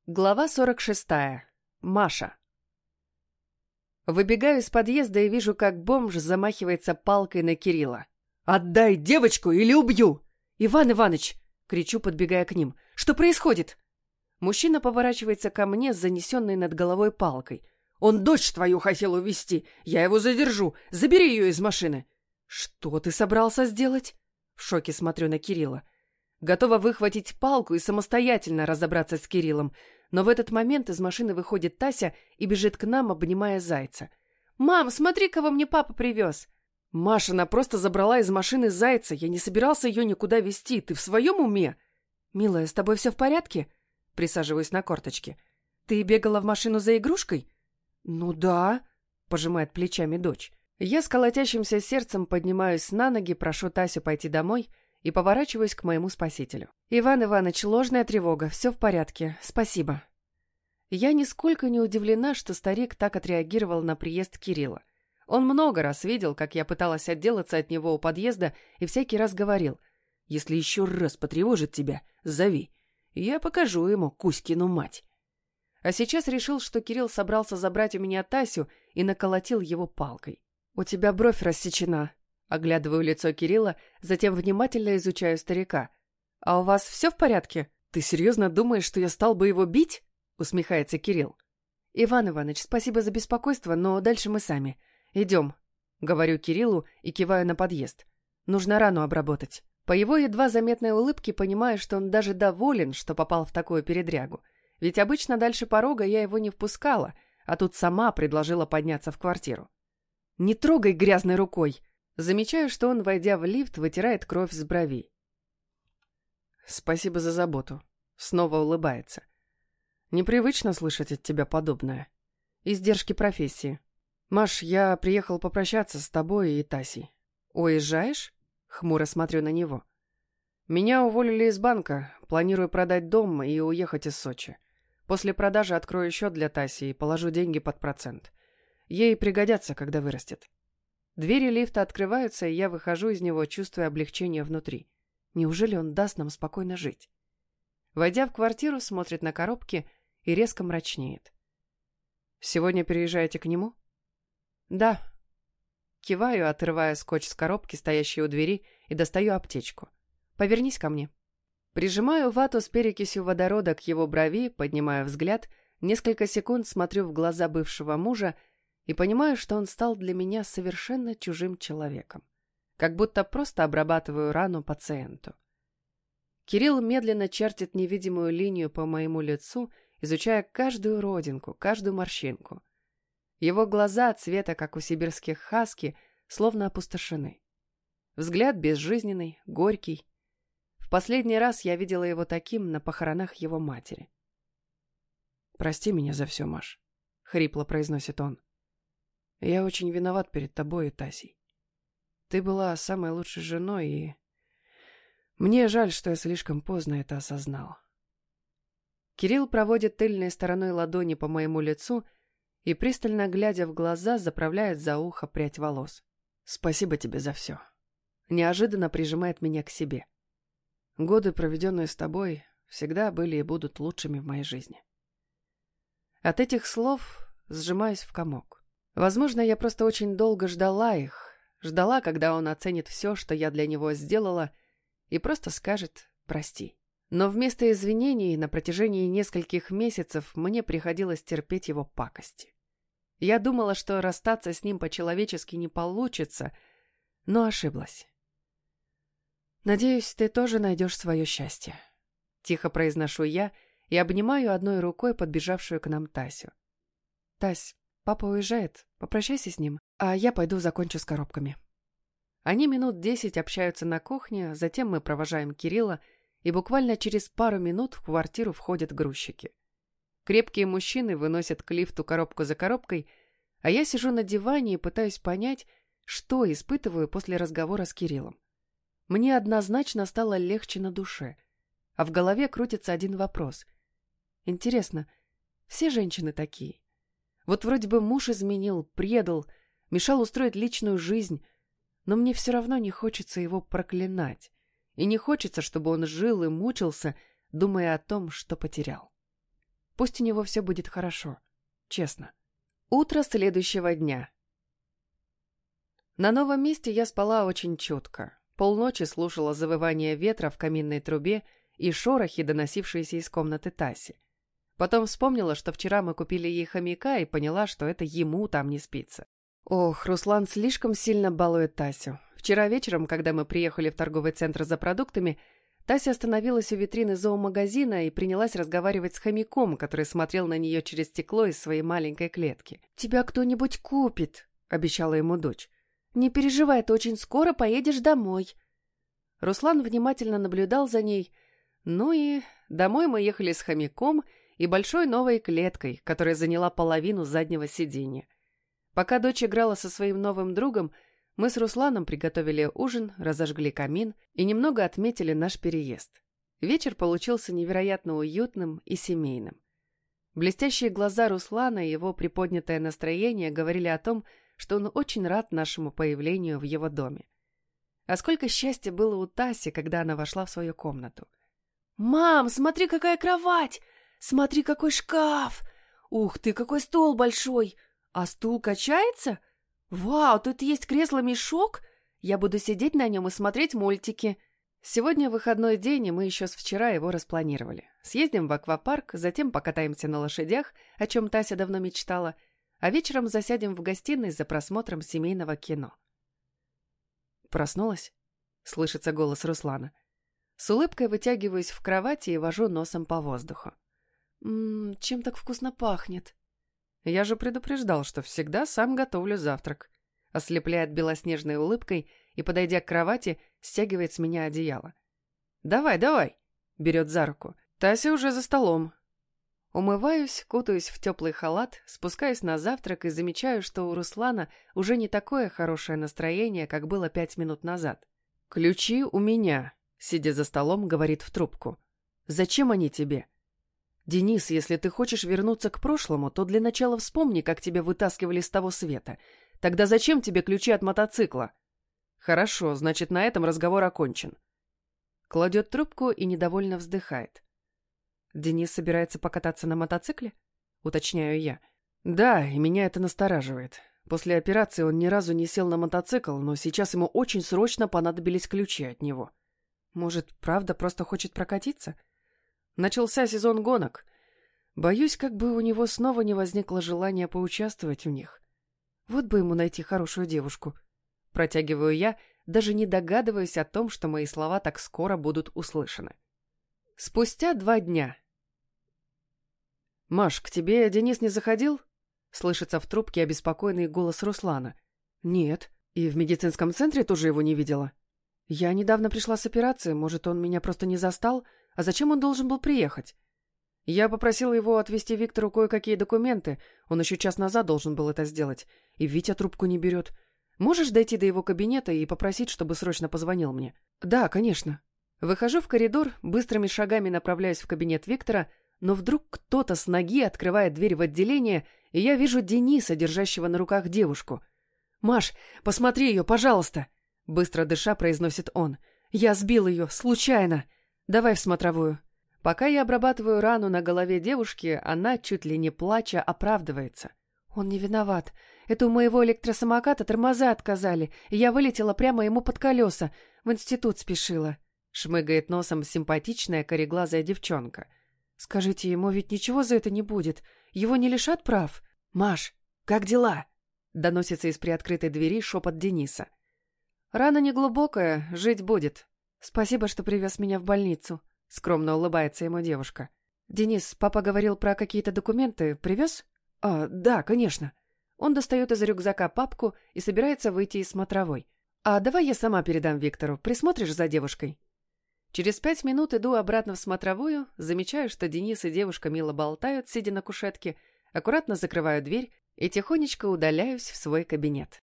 Глава 46. Маша. Выбегаю из подъезда и вижу, как бомж замахивается палкой на Кирилла. «Отдай девочку или убью!» «Иван Иваныч!» — кричу, подбегая к ним. «Что происходит?» Мужчина поворачивается ко мне с занесенной над головой палкой. «Он дочь твою хотел увезти! Я его задержу! Забери ее из машины!» «Что ты собрался сделать?» В шоке смотрю на Кирилла. Готова выхватить палку и самостоятельно разобраться с Кириллом, но в этот момент из машины выходит Тася и бежит к нам, обнимая зайца. «Мам, смотри, кого мне папа привез!» «Маша, она просто забрала из машины зайца. Я не собирался ее никуда везти. Ты в своем уме?» «Милая, с тобой все в порядке?» Присаживаюсь на корточке. «Ты бегала в машину за игрушкой?» «Ну да», — пожимает плечами дочь. Я с колотящимся сердцем поднимаюсь на ноги, прошу Тасю пойти домой и поворачиваюсь к моему спасителю. «Иван Иванович, ложная тревога, все в порядке, спасибо». Я нисколько не удивлена, что старик так отреагировал на приезд Кирилла. Он много раз видел, как я пыталась отделаться от него у подъезда, и всякий раз говорил: «Если еще раз потревожит тебя, зови. Я покажу ему Кузькину мать». А сейчас решил, что Кирилл собрался забрать у меня Тасю и наколотил его палкой. «У тебя бровь рассечена». Оглядываю лицо Кирилла, затем внимательно изучаю старика. «А у вас все в порядке? Ты серьезно думаешь, что я стал бы его бить?» Усмехается Кирилл. «Иван Иванович, спасибо за беспокойство, но дальше мы сами. Идем», — говорю Кириллу и киваю на подъезд. «Нужно рану обработать». По его едва заметной улыбке понимаю, что он даже доволен, что попал в такую передрягу. Ведь обычно дальше порога я его не впускала, а тут сама предложила подняться в квартиру. «Не трогай грязной рукой!» Замечаю, что он, войдя в лифт, вытирает кровь с бровей. «Спасибо за заботу». Снова улыбается. «Непривычно слышать от тебя подобное. Издержки профессии. Маш, я приехал попрощаться с тобой и Тасей». «Уезжаешь?» Хмуро смотрю на него. «Меня уволили из банка. Планирую продать дом и уехать из Сочи. После продажи открою счет для Таси и положу деньги под процент. Ей пригодятся, когда вырастет». Двери лифта открываются, и я выхожу из него, чувствуя облегчение внутри. Неужели он даст нам спокойно жить? Войдя в квартиру, смотрит на коробки и резко мрачнеет. «Сегодня переезжаете к нему?» «Да». Киваю, отрывая скотч с коробки, стоящей у двери, и достаю аптечку. «Повернись ко мне». Прижимаю вату с перекисью водорода к его брови, поднимаю взгляд, несколько секунд смотрю в глаза бывшего мужа и понимаю, что он стал для меня совершенно чужим человеком. Как будто просто обрабатываю рану пациенту. Кирилл медленно чертит невидимую линию по моему лицу, изучая каждую родинку, каждую морщинку. Его глаза цвета, как у сибирских хаски, словно опустошены. Взгляд безжизненный, горький. В последний раз я видела его таким на похоронах его матери. «Прости меня за все, Маш», — хрипло произносит он. «Я очень виноват перед тобой и Тасей. Ты была самой лучшей женой, и мне жаль, что я слишком поздно это осознал». Кирилл проводит тыльной стороной ладони по моему лицу и, пристально глядя в глаза, заправляет за ухо прядь волос. «Спасибо тебе за все». Неожиданно прижимает меня к себе. Годы, проведенные с тобой, всегда были и будут лучшими в моей жизни. От этих слов сжимаюсь в комок. Возможно, я просто очень долго ждала их, ждала, когда он оценит все, что я для него сделала, и просто скажет «прости». Но вместо извинений на протяжении нескольких месяцев мне приходилось терпеть его пакости. Я думала, что расстаться с ним по-человечески не получится, но ошиблась. «Надеюсь, ты тоже найдешь свое счастье», — тихо произношу я и обнимаю одной рукой подбежавшую к нам Тасю. «Тась, папа уезжает, попрощайся с ним, а я пойду закончу с коробками». Они минут 10 общаются на кухне, затем мы провожаем Кирилла, и буквально через пару минут в квартиру входят грузчики. Крепкие мужчины выносят к лифту коробку за коробкой, а я сижу на диване и пытаюсь понять, что испытываю после разговора с Кириллом. Мне однозначно стало легче на душе, а в голове крутится один вопрос. Интересно, все женщины такие? Вот вроде бы муж изменил, предал, мешал устроить личную жизнь, но мне все равно не хочется его проклинать, и не хочется, чтобы он жил и мучился, думая о том, что потерял. Пусть у него все будет хорошо. Честно. Утро следующего дня. На новом месте я спала очень чутко. Полночи слушала завывание ветра в каминной трубе и шорохи, доносившиеся из комнаты Таси. Потом вспомнила, что вчера мы купили ей хомяка, и поняла, что это ему там не спится. Ох, Руслан слишком сильно балует Тасю. Вчера вечером, когда мы приехали в торговый центр за продуктами, Тася остановилась у витрины зоомагазина и принялась разговаривать с хомяком, который смотрел на нее через стекло из своей маленькой клетки. «Тебя кто-нибудь купит», — обещала ему дочь. «Не переживай, ты очень скоро поедешь домой». Руслан внимательно наблюдал за ней. Ну и домой мы ехали с хомяком и большой новой клеткой, которая заняла половину заднего сиденья. Пока дочь играла со своим новым другом, мы с Русланом приготовили ужин, разожгли камин и немного отметили наш переезд. Вечер получился невероятно уютным и семейным. Блестящие глаза Руслана и его приподнятое настроение говорили о том, что он очень рад нашему появлению в его доме. А сколько счастья было у Таси, когда она вошла в свою комнату. «Мам, смотри, какая кровать! Смотри, какой шкаф! Ух ты, какой стол большой! А стул качается? Вау, тут есть кресло-мешок! Я буду сидеть на нем и смотреть мультики!» Сегодня выходной день, и мы еще с вчера его распланировали. Съездим в аквапарк, затем покатаемся на лошадях, о чем Тася давно мечтала, а вечером засядем в гостиной за просмотром семейного кино. «Проснулась?» — слышится голос Руслана. С улыбкой вытягиваюсь в кровати и вожу носом по воздуху. Чем так вкусно пахнет?» «Я же предупреждал, что всегда сам готовлю завтрак», — ослепляет белоснежной улыбкой и, подойдя к кровати, стягивает с меня одеяло. «Давай, давай!» — берет за руку. «Тася уже за столом». Умываюсь, кутаюсь в теплый халат, спускаюсь на завтрак и замечаю, что у Руслана уже не такое хорошее настроение, как было 5 минут назад. «Ключи у меня», — сидя за столом, говорит в трубку. «Зачем они тебе?» «Денис, если ты хочешь вернуться к прошлому, то для начала вспомни, как тебя вытаскивали с того света. Тогда зачем тебе ключи от мотоцикла?» «Хорошо, значит, на этом разговор окончен». Кладет трубку и недовольно вздыхает. «Денис собирается покататься на мотоцикле?» — уточняю я. «Да, и меня это настораживает. После операции он ни разу не сел на мотоцикл, но сейчас ему очень срочно понадобились ключи от него. Может, правда просто хочет прокатиться? Начался сезон гонок. Боюсь, как бы у него снова не возникло желания поучаствовать в них. Вот бы ему найти хорошую девушку». Протягиваю я, даже не догадываясь о том, что мои слова так скоро будут услышаны. Спустя 2 дня. «Маш, к тебе Денис не заходил?» Слышится в трубке обеспокоенный голос Руслана. «Нет. И в медицинском центре тоже его не видела. Я недавно пришла с операции, может, он меня просто не застал? А зачем он должен был приехать?» Я попросила его отвезти Виктору кое-какие документы. Он еще час назад должен был это сделать. И Витя трубку не берет. Можешь дойти до его кабинета и попросить, чтобы срочно позвонил мне? «Да, конечно». Выхожу в коридор, быстрыми шагами направляюсь в кабинет Виктора, но вдруг кто-то с ноги открывает дверь в отделение, и я вижу Дениса, держащего на руках девушку. «Маш, посмотри ее, пожалуйста!» Быстро дыша произносит он. «Я сбил ее, случайно. Давай в смотровую». Пока я обрабатываю рану на голове девушки, она, чуть ли не плача, оправдывается. «Он не виноват. Это у моего электросамоката тормоза отказали, и я вылетела прямо ему под колеса. В институт спешила». Шмыгает носом симпатичная кореглазая девчонка. «Скажите, ему ведь ничего за это не будет? Его не лишат прав?» «Маш, как дела?» Доносится из приоткрытой двери шепот Дениса. «Рана неглубокая, жить будет. Спасибо, что привез меня в больницу», — скромно улыбается ему девушка. «Денис, папа говорил про какие-то документы. Привез?» Да, конечно». Он достает из рюкзака папку и собирается выйти из смотровой. «А давай я сама передам Виктору. Присмотришь за девушкой?» Через 5 минут иду обратно в смотровую, замечаю, что Денис и девушка мило болтают, сидя на кушетке, аккуратно закрываю дверь и тихонечко удаляюсь в свой кабинет.